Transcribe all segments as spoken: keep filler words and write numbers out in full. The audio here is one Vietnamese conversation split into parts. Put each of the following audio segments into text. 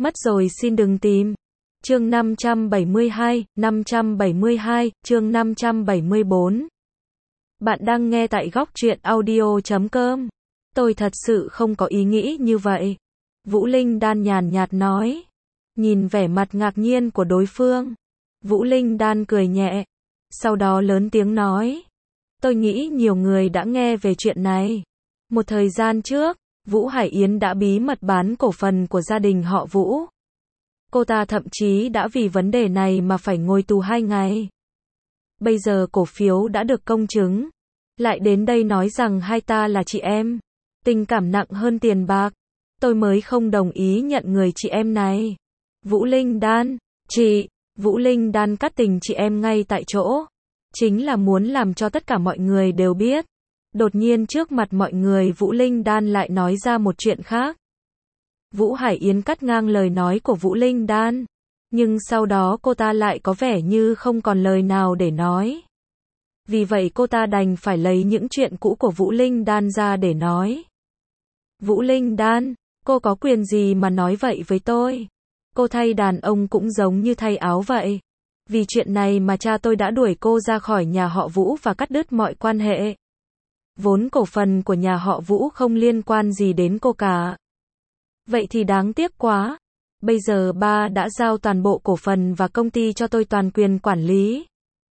Mất rồi xin đừng tìm. Chương năm trăm bảy mươi hai, năm trăm bảy mươi hai, chương năm trăm bảy mươi bốn. Bạn đang nghe tại góc truyện audio chấm com. Tôi thật sự không có ý nghĩ như vậy. Vũ Linh Đan nhàn nhạt nói. Nhìn vẻ mặt ngạc nhiên của đối phương, Vũ Linh Đan cười nhẹ, sau đó lớn tiếng nói. Tôi nghĩ nhiều người đã nghe về chuyện này. Một thời gian trước, Vũ Hải Yến đã bí mật bán cổ phần của gia đình họ Vũ. Cô ta thậm chí đã vì vấn đề này mà phải ngồi tù hai ngày. Bây giờ cổ phiếu đã được công chứng, lại đến đây nói rằng hai ta là chị em, tình cảm nặng hơn tiền bạc. Tôi mới không đồng ý nhận người chị em này. Vũ Linh Đan, chị, Vũ Linh Đan cắt tình chị em ngay tại chỗ. Chính là muốn làm cho tất cả mọi người đều biết. Đột nhiên trước mặt mọi người Vũ Linh Đan lại nói ra một chuyện khác. Vũ Hải Yến cắt ngang lời nói của Vũ Linh Đan. Nhưng sau đó cô ta lại có vẻ như không còn lời nào để nói. Vì vậy cô ta đành phải lấy những chuyện cũ của Vũ Linh Đan ra để nói. Vũ Linh Đan, cô có quyền gì mà nói vậy với tôi? Cô thay đàn ông cũng giống như thay áo vậy. Vì chuyện này mà cha tôi đã đuổi cô ra khỏi nhà họ Vũ và cắt đứt mọi quan hệ. Vốn cổ phần của nhà họ Vũ không liên quan gì đến cô cả. Vậy thì đáng tiếc quá. Bây giờ ba đã giao toàn bộ cổ phần và công ty cho tôi toàn quyền quản lý.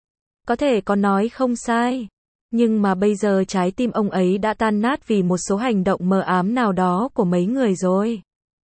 Có thể có nói không sai. Nhưng mà bây giờ trái tim ông ấy đã tan nát vì một số hành động mờ ám nào đó của mấy người rồi.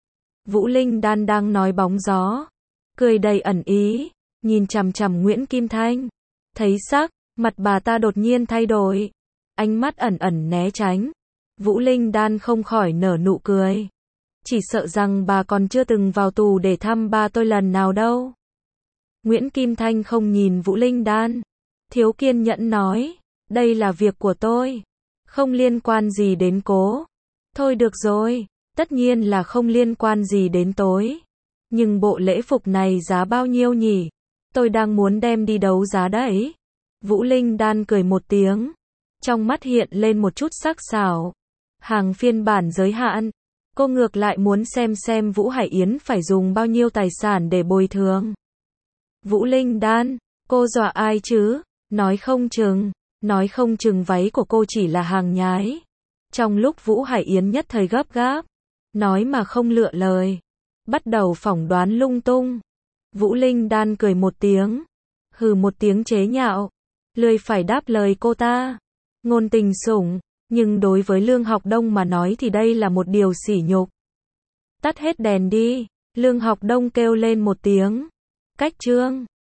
Vũ Linh Đan đang nói bóng gió, cười đầy ẩn ý, nhìn chằm chằm Nguyễn Kim Thanh. Thấy sắc, mặt bà ta đột nhiên thay đổi, ánh mắt ẩn ẩn né tránh. Vũ Linh Đan không khỏi nở nụ cười. Chỉ sợ rằng bà còn chưa từng vào tù để thăm ba tôi lần nào đâu. Nguyễn Kim Thanh không nhìn Vũ Linh Đan, thiếu kiên nhẫn nói, đây là việc của tôi, không liên quan gì đến cô. Thôi được rồi, tất nhiên là không liên quan gì đến tôi. Nhưng bộ lễ phục này giá bao nhiêu nhỉ? Tôi đang muốn đem đi đấu giá đấy. Vũ Linh Đan cười một tiếng, trong mắt hiện lên một chút sắc sảo. Hàng phiên bản giới hạn. Cô ngược lại muốn xem xem Vũ Hải Yến phải dùng bao nhiêu tài sản để bồi thường. Vũ Linh Đan, cô dọa ai chứ? Nói không chừng, nói không chừng váy của cô chỉ là hàng nhái. Trong lúc Vũ Hải Yến nhất thời gấp gáp, nói mà không lựa lời, bắt đầu phỏng đoán lung tung. Vũ Linh Đan cười một tiếng, hừ một tiếng chế nhạo, lười phải đáp lời cô ta. Ngôn tình sủng, nhưng đối với Lương Học Đông mà nói thì đây là một điều sỉ nhục. Tắt hết đèn đi, Lương Học Đông kêu lên một tiếng. Cách chương.